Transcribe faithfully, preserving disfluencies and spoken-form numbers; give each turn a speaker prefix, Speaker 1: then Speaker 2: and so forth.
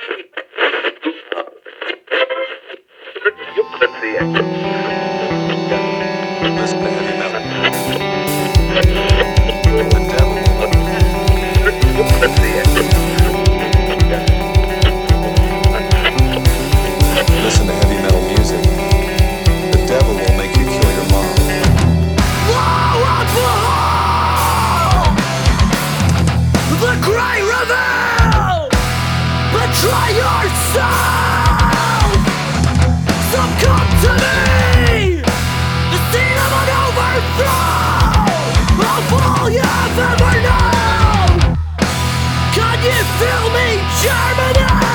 Speaker 1: Listen to heavy metal. The devil will listen to heavy metal music. The devil will make you kill your mom.
Speaker 2: The great reveal! Betray yourself! Succumb to me! The scene of an overthrow! Of all you've ever known! Can you feel me germinate?